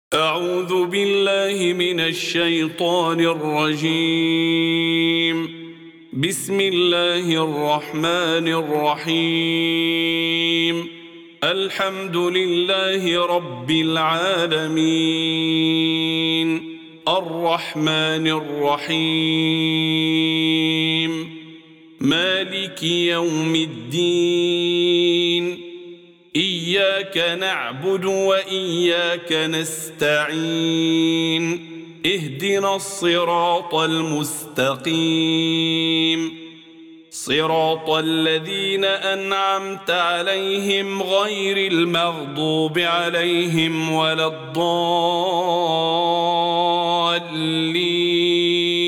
أعوذ بالله من الشيطان الرجيم. بسم الله الرحمن الرحيم. الحمد لله رب العالمين، الرحمن الرحيم، مالك يوم الدين. إياك نعبد وإياك نستعين. اهدنا الصراط المستقيم، صراط الذين أنعمت عليهم غير المغضوب عليهم ولا الضالين.